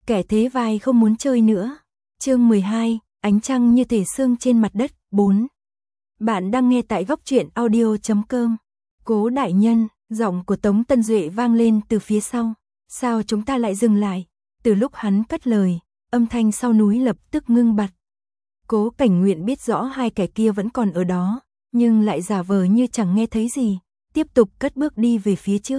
kẻ thế vai không muốn chơi nữa. Chương 12, ánh trăng như thể sương trên mặt đất. 4. Bạn đang nghe tại góc truyện audio.com. Cố đại nhân, giọng của Tống Tân Duệ vang lên từ phía sau. Sao chúng ta lại dừng lại? Từ lúc hắn cất lời, âm thanh sau núi lập tức ngưng bặt. Cố Cảnh Nguyện biết rõ hai kẻ kia vẫn còn ở đó, nhưng lại giả vờ như chẳng nghe thấy gì, tiếp tục cất bước đi về phía trước.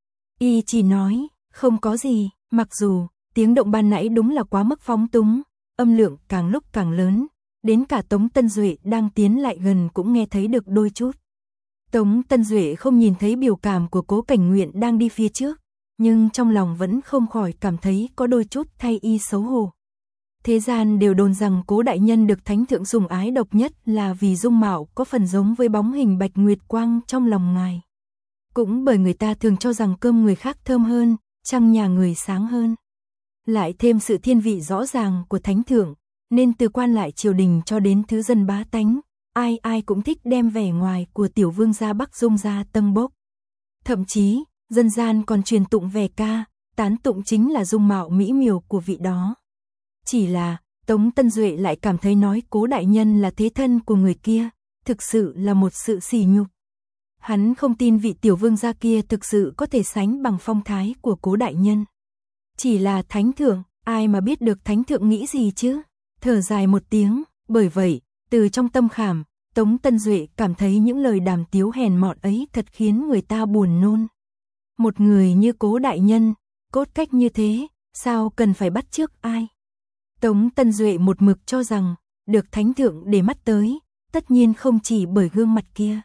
Y chỉ nói, không có gì, mặc dù tiếng động ban nãy đúng là quá mức phóng túng, âm lượng càng lúc càng lớn, đến cả Tống Tân Duệ đang tiến lại gần cũng nghe thấy được đôi chút. Tống Tân Duệ không nhìn thấy biểu cảm của Cố Cảnh Nguyện đang đi phía trước, nhưng trong lòng vẫn không khỏi cảm thấy có đôi chút thay y xấu hổ. Thế gian đều đồn rằng Cố đại nhân được thánh thượng sủng ái độc nhất là vì dung mạo có phần giống với bóng hình Bạch Nguyệt Quang trong lòng ngài. Cũng bởi người ta thường cho rằng cơm người khác thơm hơn, trăng nhà người sáng hơn. Lại thêm sự thiên vị rõ ràng của thánh thượng, nên từ quan lại triều đình cho đến thứ dân bá tánh, ai ai cũng thích đem vẻ ngoài của tiểu vương gia Bắc Dung ra tâng bốc. Thậm chí, dân gian còn truyền tụng về ca, tán tụng chính là dung mạo mỹ miều của vị đó. Chỉ là, Tống Tân Duệ lại cảm thấy nói Cố đại nhân là thế thân của người kia, thực sự là một sự sỉ nhục. Hắn không tin vị tiểu vương gia kia thực sự có thể sánh bằng phong thái của Cố đại nhân. Chỉ là thánh thượng, ai mà biết được thánh thượng nghĩ gì chứ? Thở dài một tiếng, bởi vậy, từ trong tâm khảm, Tống Tân Duệ cảm thấy những lời đàm tiếu hèn mọn ấy thật khiến người ta buồn nôn. Một người như Cố đại nhân, cốt cách như thế, sao cần phải bắt chước ai? Tống Tân Duệ một mực cho rằng, được thánh thượng để mắt tới, tất nhiên không chỉ bởi gương mặt kia.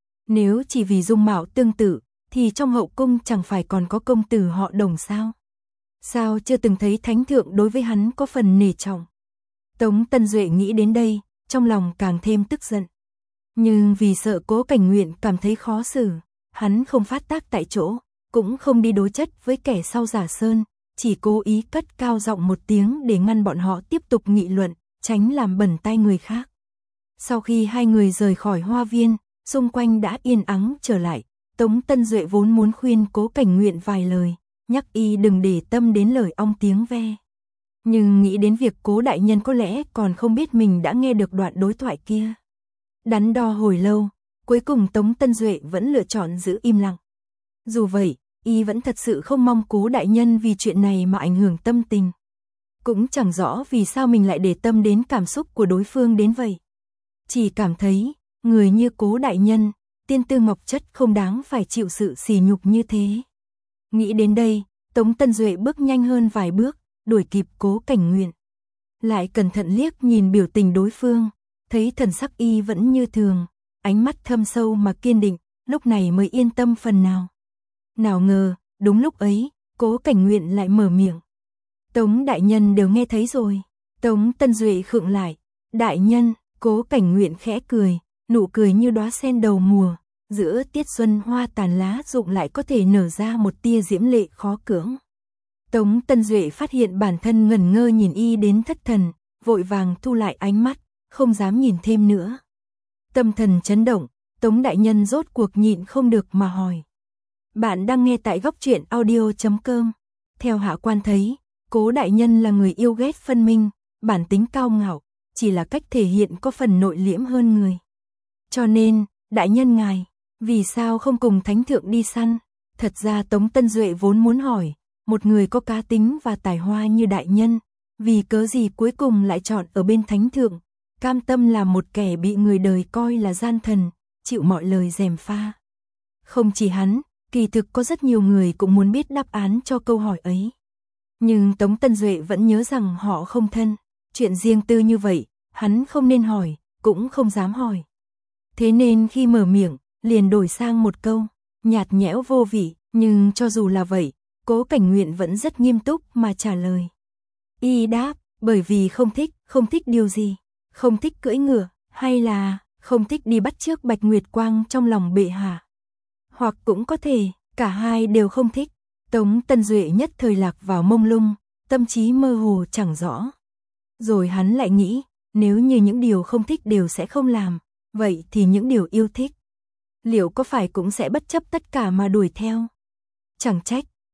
Nếu chỉ vì dung mạo tương tự, thì trong hậu cung chẳng phải còn có công tử họ Đồng sao? Sao chưa từng thấy thánh thượng đối với hắn có phần nể trọng? Tống Tân Duệ nghĩ đến đây, trong lòng càng thêm tức giận. Nhưng vì sợ Cố Cảnh Nguyện cảm thấy khó xử, hắn không phát tác tại chỗ, cũng không đi đối chất với kẻ sau giả sơn, chỉ cố ý cất cao giọng một tiếng để ngăn bọn họ tiếp tục nghị luận, tránh làm bẩn tai người khác. Sau khi hai người rời khỏi hoa viên, xung quanh đã yên ắng trở lại, Tống Tân Duệ vốn muốn khuyên Cố Cảnh Nguyện vài lời, nhắc y đừng để tâm đến lời ong tiếng ve. Nhưng nghĩ đến việc Cố đại nhân có lẽ còn không biết mình đã nghe được đoạn đối thoại kia. Đắn đo hồi lâu, cuối cùng Tống Tân Duệ vẫn lựa chọn giữ im lặng. Dù vậy, y vẫn thật sự không mong Cố đại nhân vì chuyện này mà ảnh hưởng tâm tình. Cũng chẳng rõ vì sao mình lại để tâm đến cảm xúc của đối phương đến vậy. Chỉ cảm thấy, người như Cố đại nhân, tiên tư ngọc chất không đáng phải chịu sự sỉ nhục như thế. Nghĩ đến đây, Tống Tân Duệ bước nhanh hơn vài bước, đuổi kịp Cố Cảnh Nguyện. Lại cẩn thận liếc nhìn biểu tình đối phương, thấy thần sắc y vẫn như thường, ánh mắt thâm sâu mà kiên định, lúc này mới yên tâm phần nào. Nào ngờ, đúng lúc ấy, Cố Cảnh Nguyện lại mở miệng. Tống đại nhân đều nghe thấy rồi. Tống Tân Duệ khựng lại. Đại nhân, Cố Cảnh Nguyện khẽ cười, nụ cười như đóa sen đầu mùa, giữa tiết xuân hoa tàn lá rụng lại có thể nở ra một tia diễm lệ khó cưỡng. Tống Tân Duệ phát hiện bản thân ngẩn ngơ nhìn y đến thất thần, vội vàng thu lại ánh mắt, không dám nhìn thêm nữa. Tâm thần chấn động, Tống đại nhân rốt cuộc nhịn không được mà hỏi. Bạn đang nghe tại góc truyện audio.com. Theo hạ quan thấy, Cố đại nhân là người yêu ghét phân minh, bản tính cao ngạo, chỉ là cách thể hiện có phần nội liễm hơn người. Cho nên, đại nhân ngài, vì sao không cùng thánh thượng đi săn? Thật ra Tống Tân Duệ vốn muốn hỏi, một người có cá tính và tài hoa như đại nhân, vì cớ gì cuối cùng lại chọn ở bên thánh thượng, cam tâm làm một kẻ bị người đời coi là gian thần, chịu mọi lời gièm pha. Không chỉ hắn, kỳ thực có rất nhiều người cũng muốn biết đáp án cho câu hỏi ấy. Nhưng Tống Tân Duệ vẫn nhớ rằng họ không thân, chuyện riêng tư như vậy, hắn không nên hỏi, cũng không dám hỏi. Thế nên khi mở miệng, liền đổi sang một câu, nhạt nhẽo vô vị, nhưng cho dù là vậy, Cố Cảnh Nguyện vẫn rất nghiêm túc mà trả lời. Y đáp, bởi vì không thích điều gì, không thích cưỡi ngựa, hay là không thích đi bắt chước Bạch Nguyệt Quang trong lòng bệ hạ. Hoặc cũng có thể, cả hai đều không thích. Tống Tân Duệ nhất thời lạc vào mông lung, tâm trí mơ hồ chẳng rõ. Rồi hắn lại nghĩ, nếu như những điều không thích đều sẽ không làm, vậy thì những điều yêu thích, liệu có phải cũng sẽ bất chấp tất cả mà đuổi theo? Chẳng trách,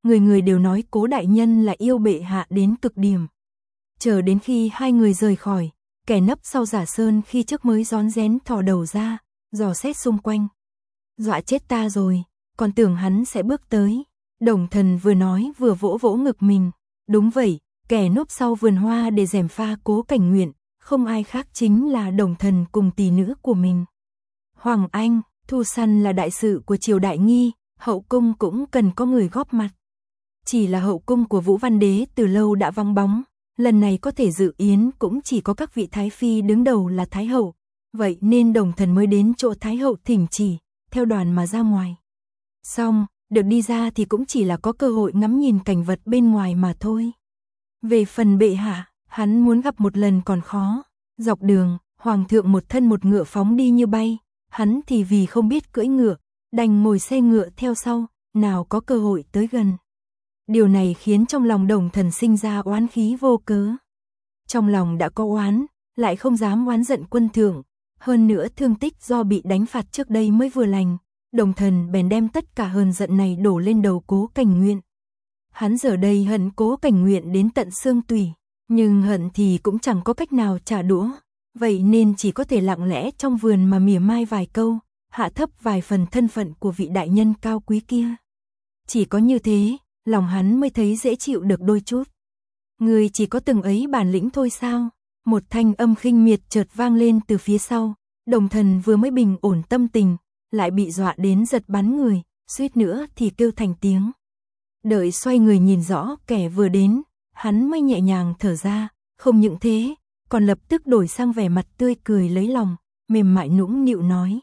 người người đều nói Cố đại nhân là yêu bệ hạ đến cực điểm. Chờ đến khi hai người rời khỏi, kẻ nấp sau giả sơn khi trước mới rón rén thò đầu ra, dò xét xung quanh. Dọa chết ta rồi, còn tưởng hắn sẽ bước tới. Đồng Thần vừa nói vừa vỗ vỗ ngực mình. Đúng vậy, kẻ núp sau vườn hoa để gièm pha Cố Cảnh Nguyện, không ai khác chính là Đồng Thần cùng tỷ nữ của mình. Hoàng Anh, thu săn là đại sự của triều đại nghi, hậu cung cũng cần có người góp mặt. Chỉ là hậu cung của Vũ Văn Đế từ lâu đã vắng bóng, lần này có thể dự yến cũng chỉ có các vị thái phi đứng đầu là Thái hậu, vậy nên Đồng Thần mới đến chỗ Thái hậu thỉnh chỉ, theo đoàn mà ra ngoài. Xong, được đi ra thì cũng chỉ là có cơ hội ngắm nhìn cảnh vật bên ngoài mà thôi. Về phần bệ hạ, hắn muốn gặp một lần còn khó. Dọc đường, hoàng thượng một thân một ngựa phóng đi như bay, hắn thì vì không biết cưỡi ngựa, đành ngồi xe ngựa theo sau, nào có cơ hội tới gần. Điều này khiến trong lòng Đồng Thần sinh ra oán khí vô cớ. Trong lòng đã có oán, lại không dám oán giận quân thượng, hơn nữa thương tích do bị đánh phạt trước đây mới vừa lành, Đồng Thần bèn đem tất cả hờn giận này đổ lên đầu Cố Cảnh Nguyện. Hắn giờ đây hận Cố Cảnh Nguyện đến tận xương tủy, nhưng hận thì cũng chẳng có cách nào trả đũa, vậy nên chỉ có thể lặng lẽ trong vườn mà mỉa mai vài câu, hạ thấp vài phần thân phận của vị đại nhân cao quý kia. Chỉ có như thế, lòng hắn mới thấy dễ chịu được đôi chút. Người chỉ có từng ấy bản lĩnh thôi sao? Một thanh âm khinh miệt chợt vang lên từ phía sau, Đồng Thần vừa mới bình ổn tâm tình, lại bị dọa đến giật bắn người, suýt nữa thì kêu thành tiếng. Đợi xoay người nhìn rõ kẻ vừa đến, hắn mới nhẹ nhàng thở ra, không những thế, còn lập tức đổi sang vẻ mặt tươi cười lấy lòng, mềm mại nũng nịu nói.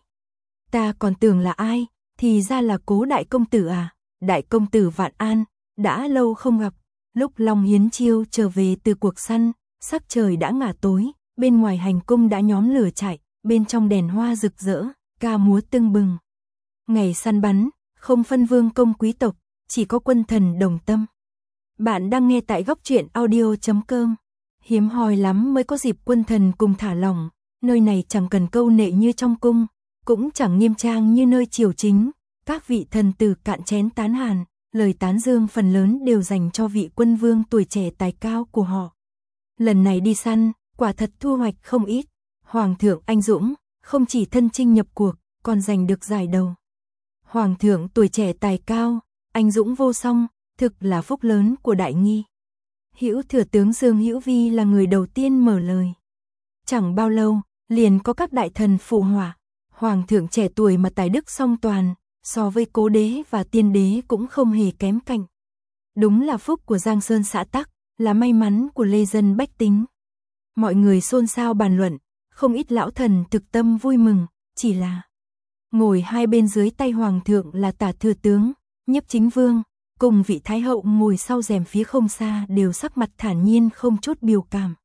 Ta còn tưởng là ai, thì ra là Cố đại công tử à, đại công tử vạn an, đã lâu không gặp. Lúc Long Hiến Chiêu trở về từ cuộc săn, sắc trời đã ngả tối, bên ngoài hành cung đã nhóm lửa chạy, bên trong đèn hoa rực rỡ, ca múa tưng bừng. Ngày săn bắn, không phân vương công quý tộc, chỉ có quân thần đồng tâm. Bạn đang nghe tại góc truyện audio.com. Hiếm hoi lắm mới có dịp quân thần cùng thả lỏng, nơi này chẳng cần câu nệ như trong cung, cũng chẳng nghiêm trang như nơi triều chính, các vị thần tử cạn chén tán hàn, lời tán dương phần lớn đều dành cho vị quân vương tuổi trẻ tài cao của họ. Lần này đi săn, quả thật thu hoạch không ít, Hoàng thượng anh dũng, không chỉ thân chinh nhập cuộc, còn giành được giải đầu. Hoàng thượng tuổi trẻ tài cao, anh dũng vô song, thực là phúc lớn của đại nghi. Hữu thừa tướng Dương Hữu Vi là người đầu tiên mở lời. Chẳng bao lâu, liền có các đại thần phụ họa, Hoàng thượng trẻ tuổi mà tài đức song toàn, so với Cố đế và Tiên đế cũng không hề kém cạnh. Đúng là phúc của Giang Sơn xã tắc, là may mắn của lê dân bách tính. Mọi người xôn xao bàn luận, không ít lão thần thực tâm vui mừng, chỉ là ngồi hai bên dưới tay Hoàng thượng là Tả thừa tướng, Nhiếp chính vương, cùng vị Thái hậu ngồi sau rèm phía không xa đều sắc mặt thản nhiên không chút biểu cảm.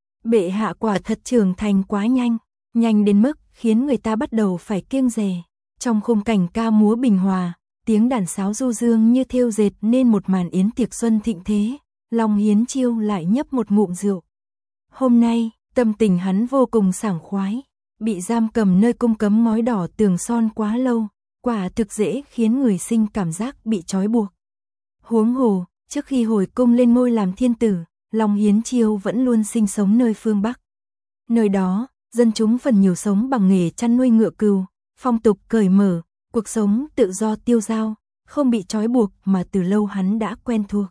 Bệ hạ quả thật trưởng thành quá nhanh, nhanh đến mức khiến người ta bắt đầu phải kiêng dè. Trong khung cảnh ca múa bình hòa, tiếng đàn sáo du dương như thêu dệt nên một màn yến tiệc xuân thịnh thế, Long Hiến Chiêu lại nhấp một ngụm rượu. Hôm nay, tâm tình hắn vô cùng sảng khoái, bị giam cầm nơi cung cấm ngói đỏ tường son quá lâu, quả thực dễ khiến người sinh cảm giác bị trói buộc. Huống hồ, trước khi hồi cung lên ngôi làm thiên tử, Long Hiến Chiêu vẫn luôn sinh sống nơi phương Bắc. Nơi đó, dân chúng phần nhiều sống bằng nghề chăn nuôi ngựa cừu, phong tục cởi mở, cuộc sống tự do tiêu dao, không bị trói buộc mà từ lâu hắn đã quen thuộc.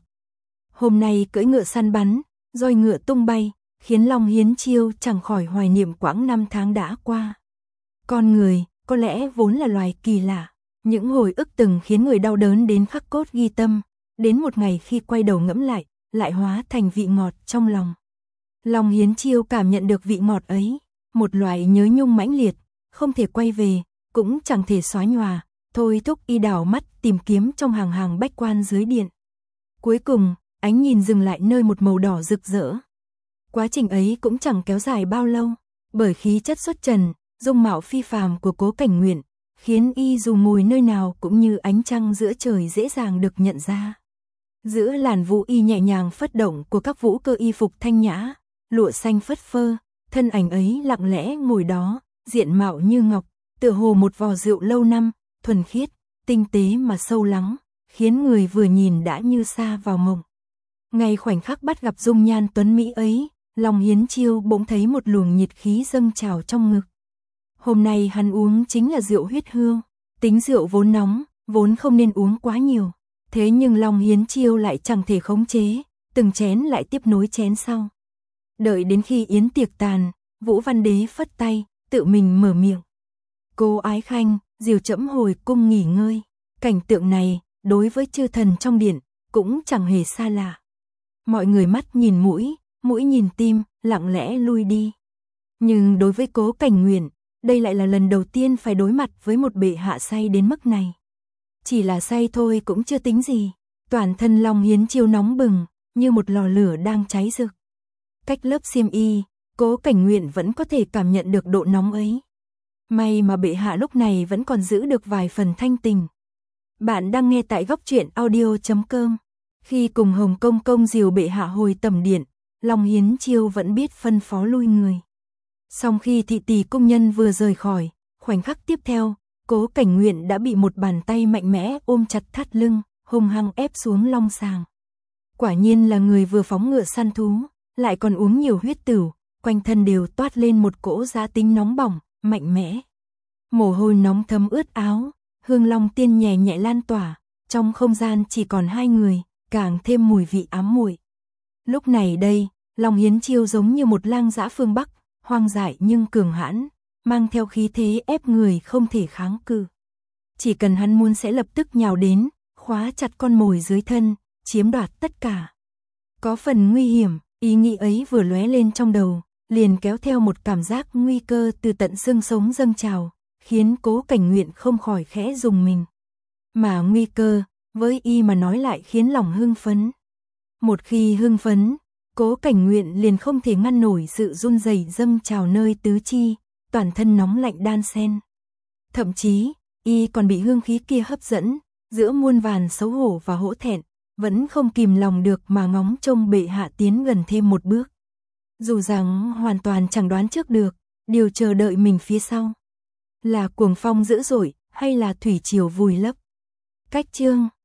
Hôm nay cưỡi ngựa săn bắn, roi ngựa tung bay, khiến Long Hiến Chiêu chẳng khỏi hoài niệm quãng năm tháng đã qua. Con người, có lẽ vốn là loài kỳ lạ, những hồi ức từng khiến người đau đớn đến khắc cốt ghi tâm, đến một ngày khi quay đầu ngẫm lại hóa thành vị ngọt trong lòng. Long Hiến Chiêu cảm nhận được vị ngọt ấy, một loại nhớ nhung mãnh liệt, không thể quay về, cũng chẳng thể xóa nhòa, thôi thúc y đảo mắt tìm kiếm trong hàng hàng bách quan dưới điện. Cuối cùng, ánh nhìn dừng lại nơi một màu đỏ rực rỡ. Quá trình ấy cũng chẳng kéo dài bao lâu, bởi khí chất xuất trần, dung mạo phi phàm của Cố Cảnh Nguyện, khiến y dù ngồi nơi nào cũng như ánh trăng giữa trời dễ dàng được nhận ra. Giữa làn vũ y nhẹ nhàng phất động của các vũ cơ y phục thanh nhã, lụa xanh phất phơ, thân ảnh ấy lặng lẽ ngồi đó, diện mạo như ngọc, tựa hồ một vò rượu lâu năm, thuần khiết, tinh tế mà sâu lắng, khiến người vừa nhìn đã như sa vào mộng. Ngay khoảnh khắc bắt gặp dung nhan tuấn mỹ ấy, Long Hiến Chiêu bỗng thấy một luồng nhiệt khí dâng trào trong ngực. Hôm nay hắn uống chính là rượu huyết hương, tính rượu vốn nóng, vốn không nên uống quá nhiều. Thế nhưng Long Hiến Chiêu lại chẳng thể khống chế, từng chén lại tiếp nối chén sau. Đợi đến khi yến tiệc tàn, Vũ Văn Đế phất tay, tự mình mở miệng. Cô Ái Khanh, dìu trẫm hồi cung nghỉ ngơi. Cảnh tượng này, đối với chư thần trong điện, cũng chẳng hề xa lạ. Mọi người mắt nhìn mũi, mũi nhìn tim, lặng lẽ lui đi. Nhưng đối với Cố Cảnh Nguyện, đây lại là lần đầu tiên phải đối mặt với một bệ hạ say đến mức này. Chỉ là say thôi cũng chưa tính gì, toàn thân Long Hiến Chiêu nóng bừng, như một lò lửa đang cháy rực. Cách lớp xiêm y, Cố Cảnh Nguyện vẫn có thể cảm nhận được độ nóng ấy. May mà bệ hạ lúc này vẫn còn giữ được vài phần thanh tình. Bạn đang nghe tại Góc Truyện Audio.com. Khi cùng Hồng Công Công dìu bệ hạ hồi tẩm điện, Long Hiến Chiêu vẫn biết phân phó lui người. Song khi thị tỳ cung nhân vừa rời khỏi, khoảnh khắc tiếp theo, Cố Cảnh Nguyện đã bị một bàn tay mạnh mẽ ôm chặt thắt lưng, hung hăng ép xuống long sàng. Quả nhiên là người vừa phóng ngựa săn thú, lại còn uống nhiều huyết tửu, quanh thân đều toát lên một cỗ giá tính nóng bỏng, mạnh mẽ. Mồ hôi nóng thấm ướt áo, hương long tiên nhẹ nhẹ lan tỏa, trong không gian chỉ còn hai người, càng thêm mùi vị ám muội. Lúc này đây, Long Hiến Chiêu giống như một lang dã phương Bắc, hoang dại nhưng cường hãn, mang theo khí thế ép người không thể kháng cự. Chỉ cần hắn muốn sẽ lập tức nhào đến, khóa chặt con mồi dưới thân, chiếm đoạt tất cả. Có phần nguy hiểm, ý nghĩ ấy vừa lóe lên trong đầu, liền kéo theo một cảm giác nguy cơ từ tận xương sống dâng trào, khiến Cố Cảnh Nguyện không khỏi khẽ rùng mình. Mà nguy cơ, với y mà nói lại khiến lòng hưng phấn. Một khi hưng phấn, Cố Cảnh Nguyện liền không thể ngăn nổi sự run rẩy dâng trào nơi tứ chi, toàn thân nóng lạnh đan xen. Thậm chí, y còn bị hương khí kia hấp dẫn, giữa muôn vàn xấu hổ và hổ thẹn, vẫn không kìm lòng được mà ngóng trông bệ hạ tiến gần thêm một bước. Dù rằng hoàn toàn chẳng đoán trước được, điều chờ đợi mình phía sau là cuồng phong dữ dội hay là thủy triều vùi lấp. Cách chương